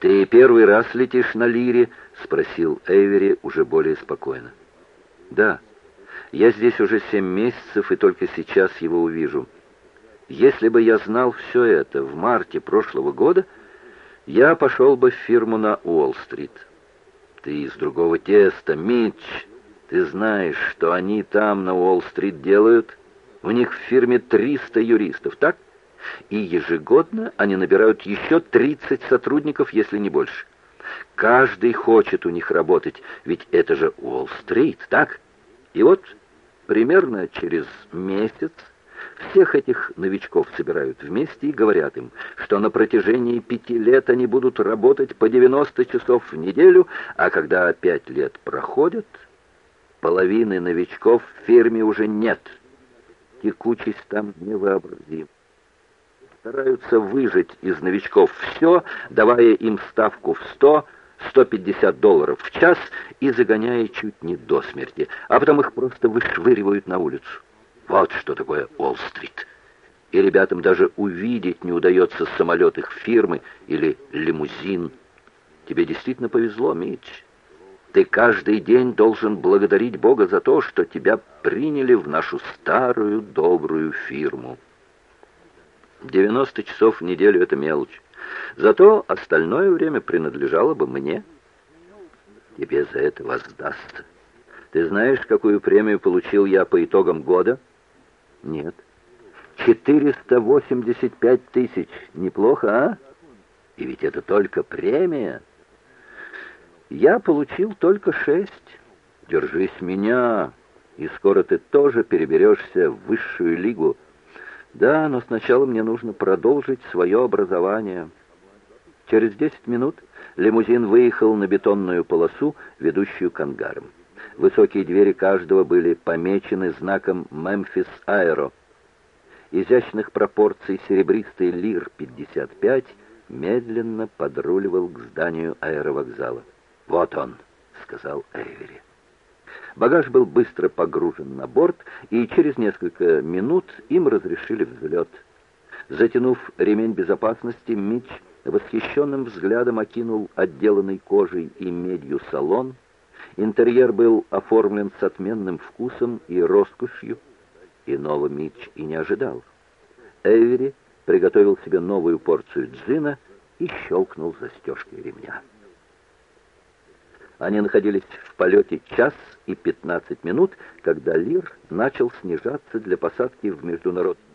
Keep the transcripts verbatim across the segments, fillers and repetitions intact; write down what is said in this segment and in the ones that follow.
«Ты первый раз летишь на Лире?» — спросил Эйвери уже более спокойно. «Да, я здесь уже семь месяцев и только сейчас его увижу. Если бы я знал все это в марте прошлого года, я пошел бы в фирму на Уолл-стрит». «Ты из другого теста, Митч. Ты знаешь, что они там на Уолл-стрит делают? У них в фирме триста юристов, так? И ежегодно они набирают еще тридцать сотрудников, если не больше. Каждый хочет у них работать, ведь это же Уолл-стрит, так? И вот примерно через месяц всех этих новичков собирают вместе и говорят им, что на протяжении пяти лет они будут работать по девяносто часов в неделю, а когда пять лет проходят, половины новичков в фирме уже нет. Текучесть там невообразима. Стараются выжать из новичков все, давая им ставку в сто сто пятьдесят долларов в час и загоняя чуть не до смерти, а потом их просто вышвыривают на улицу. Вот что такое Уолл-стрит. И ребятам даже увидеть не удается самолет их фирмы или лимузин. Тебе действительно повезло, Митч. Ты каждый день должен благодарить Бога за то, что тебя приняли в нашу старую добрую фирму. девяносто часов в неделю — это мелочь. Зато остальное время принадлежало бы мне. Тебе за это воздастся. Ты знаешь, какую премию получил я по итогам года? Нет. четыреста восемьдесят пять тысяч. Неплохо, а? И ведь это только премия. Я получил только шесть. Держись меня, и скоро ты тоже переберешься в высшую лигу. Да, но сначала мне нужно продолжить свое образование. Через десять минут лимузин выехал на бетонную полосу, ведущую к ангарам. Высокие двери каждого были помечены знаком «Мемфис Аэро». Изящных пропорций серебристый Лир пятьдесят пять медленно подруливал к зданию аэровокзала. «Вот он», — сказал Эйвери. Багаж был быстро погружен на борт, и через несколько минут им разрешили взлет. Затянув ремень безопасности, Митч восхищенным взглядом окинул отделанный кожей и медью салон. Интерьер был оформлен с отменным вкусом и роскошью. Иного Митч и не ожидал. Эйвери приготовил себе новую порцию джина и щелкнул застежкой ремня. Они находились в полете час и пятнадцать минут, когда Лир начал снижаться для посадки в международный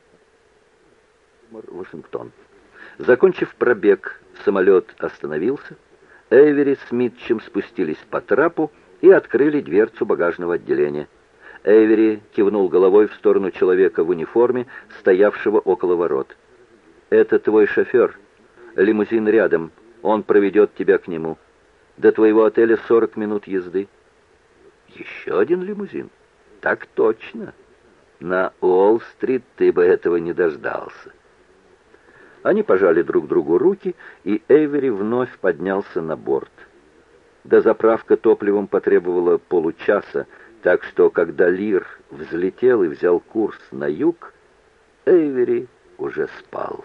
Вашингтон. Закончив пробег, самолет остановился. Эйвери с Митчем спустились по трапу и открыли дверцу багажного отделения. Эйвери кивнул головой в сторону человека в униформе, стоявшего около ворот. «Это твой шофер. Лимузин рядом. Он проведет тебя к нему. До твоего отеля сорок минут езды». «Еще один лимузин?» «Так точно. На Уолл-стрит ты бы этого не дождался». Они пожали друг другу руки, и Эйвери вновь поднялся на борт. Дозаправка топливом потребовала получаса, так что, когда Лир взлетел и взял курс на юг, Эйвери уже спал.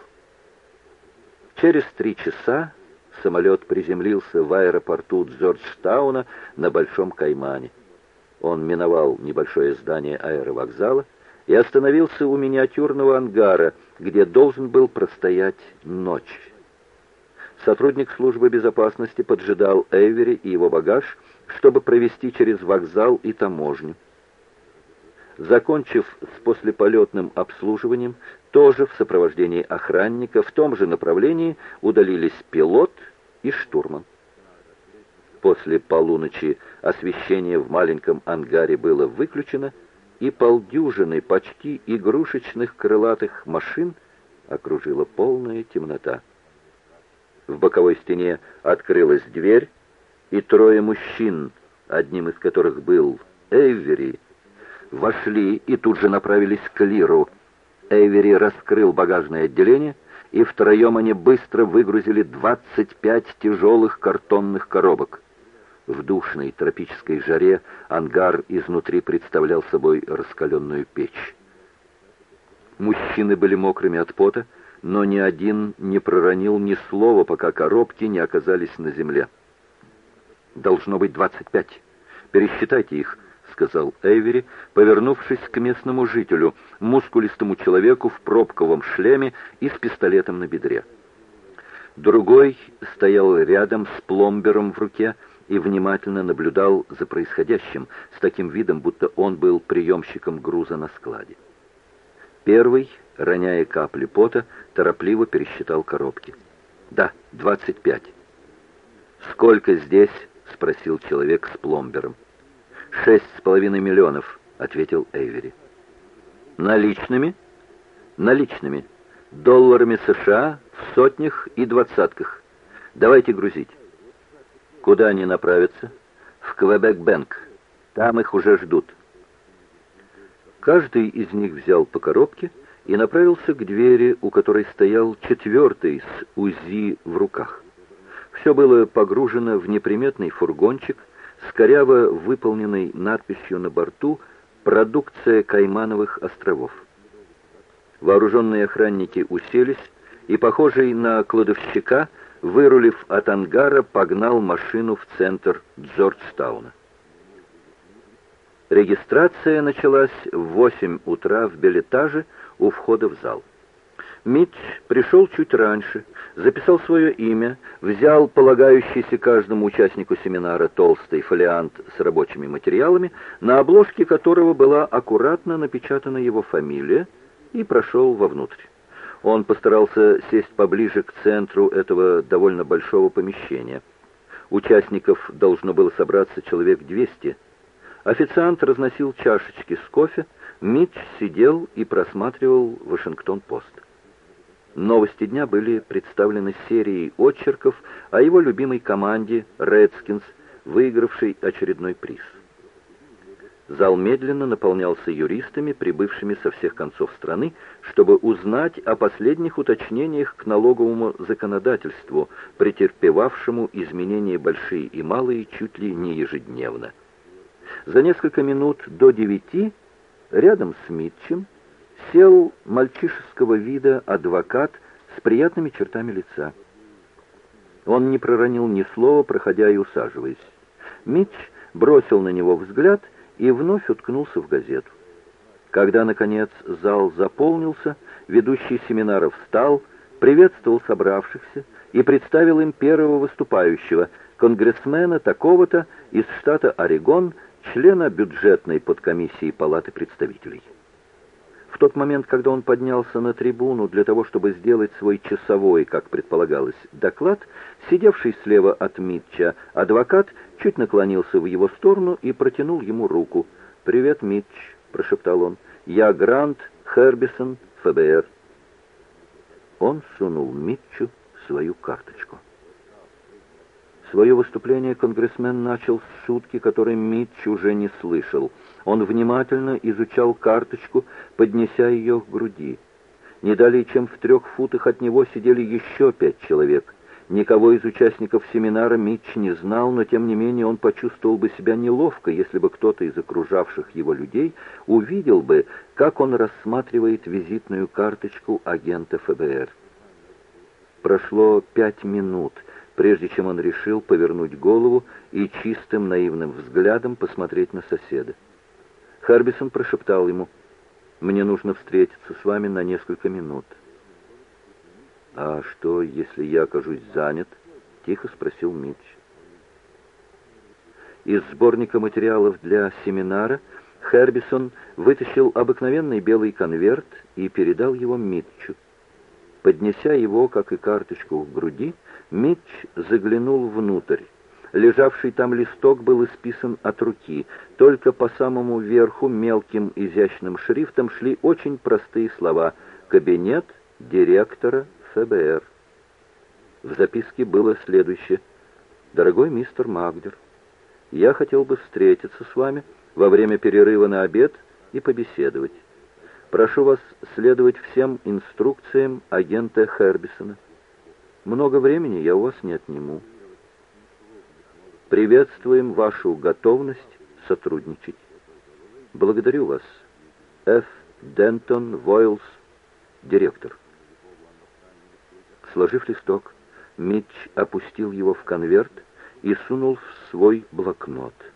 Через три часа самолет приземлился в аэропорту Джорджтауна на Большом Каймане. Он миновал небольшое здание аэровокзала и остановился у миниатюрного ангара, где должен был простоять ночь. Сотрудник службы безопасности поджидал Эйвери и его багаж, чтобы провести через вокзал и таможню. Закончив с послеполетным обслуживанием, тоже в сопровождении охранника в том же направлении удалились пилот и штурман. После полуночи освещение в маленьком ангаре было выключено, и полдюжины почти игрушечных крылатых машин окружила полная темнота. В боковой стене открылась дверь, и трое мужчин, одним из которых был Эйвери, вошли и тут же направились к Лиру. Эйвери раскрыл багажное отделение, и втроем они быстро выгрузили двадцать пять тяжелых картонных коробок. В душной тропической жаре ангар изнутри представлял собой раскаленную печь. Мужчины были мокрыми от пота, но ни один не проронил ни слова, пока коробки не оказались на земле. «Должно быть двадцать пять. Пересчитайте их», — сказал Эйвери, повернувшись к местному жителю, мускулистому человеку в пробковом шлеме и с пистолетом на бедре. Другой стоял рядом с пломбером в руке и внимательно наблюдал за происходящим, с таким видом, будто он был приемщиком груза на складе. Первый, роняя капли пота, торопливо пересчитал коробки. «Да, двадцать пять». «Сколько здесь?» — спросил человек с пломбером. «Шесть с половиной миллионов», — ответил Эйвери. «Наличными?» «Наличными. Долларами США в сотнях и двадцатках. Давайте грузить». «Куда они направятся?» «В Квебек-Бэнк. Там их уже ждут». Каждый из них взял по коробке и направился к двери, у которой стоял четвертый с УЗИ в руках. Все было погружено в неприметный фургончик с коряво выполненной надписью на борту «Продукция Каймановых островов». Вооруженные охранники уселись, и, похожий на кладовщика, вырулив от ангара, погнал машину в центр Джорджтауна. Регистрация началась в восемь утра в билетаже у входа в зал. Митч пришел чуть раньше, записал свое имя, взял полагающийся каждому участнику семинара толстый фолиант с рабочими материалами, на обложке которого была аккуратно напечатана его фамилия, и прошел вовнутрь. Он постарался сесть поближе к центру этого довольно большого помещения. Участников должно было собраться человек двести. Официант разносил чашечки с кофе, Митч сидел и просматривал «Вашингтон-Пост». Новости дня были представлены серией очерков о его любимой команде «Редскинс», выигравшей очередной приз. Зал медленно наполнялся юристами, прибывшими со всех концов страны, чтобы узнать о последних уточнениях к налоговому законодательству, претерпевавшему изменения большие и малые чуть ли не ежедневно. За несколько минут до девяти рядом с Митчем сел мальчишеского вида адвокат с приятными чертами лица. Он не проронил ни слова, проходя и усаживаясь. Митч бросил на него взгляд и вновь уткнулся в газету. Когда, наконец, зал заполнился, ведущий семинара встал, приветствовал собравшихся и представил им первого выступающего, конгрессмена такого-то из штата Орегон, члена бюджетной подкомиссии Палаты представителей. В тот момент, когда он поднялся на трибуну для того, чтобы сделать свой часовой, как предполагалось, доклад, сидевший слева от Митча адвокат чуть наклонился в его сторону и протянул ему руку. «Привет, Митч», — прошептал он, — «я Грант Хербисон, ФБР». Он сунул Митчу свою карточку. Свое выступление конгрессмен начал с шутки, которой Митч уже не слышал. Он внимательно изучал карточку, поднеся ее к груди. Не далее, чем в трех футах от него сидели еще пять человек. Никого из участников семинара Митч не знал, но тем не менее он почувствовал бы себя неловко, если бы кто-то из окружавших его людей увидел бы, как он рассматривает визитную карточку агента ФБР. Прошло пять минут, прежде чем он решил повернуть голову и чистым наивным взглядом посмотреть на соседа. Хербисон прошептал ему: «Мне нужно встретиться с вами на несколько минут». «А что, если я окажусь занят?» — тихо спросил Митч. Из сборника материалов для семинара Хербисон вытащил обыкновенный белый конверт и передал его Митчу. Поднеся его, как и карточку, к груди, Митч заглянул внутрь. Лежавший там листок был исписан от руки. Только по самому верху мелким изящным шрифтом шли очень простые слова: «Кабинет директора ФБР». В записке было следующее: «Дорогой мистер Магдер, я хотел бы встретиться с вами во время перерыва на обед и побеседовать. Прошу вас следовать всем инструкциям агента Хербисона. Много времени я у вас не отниму. Приветствуем вашу готовность сотрудничать. Благодарю вас. Ф. Дентон Войлс, директор». Сложив листок, Митч опустил его в конверт и сунул в свой блокнот.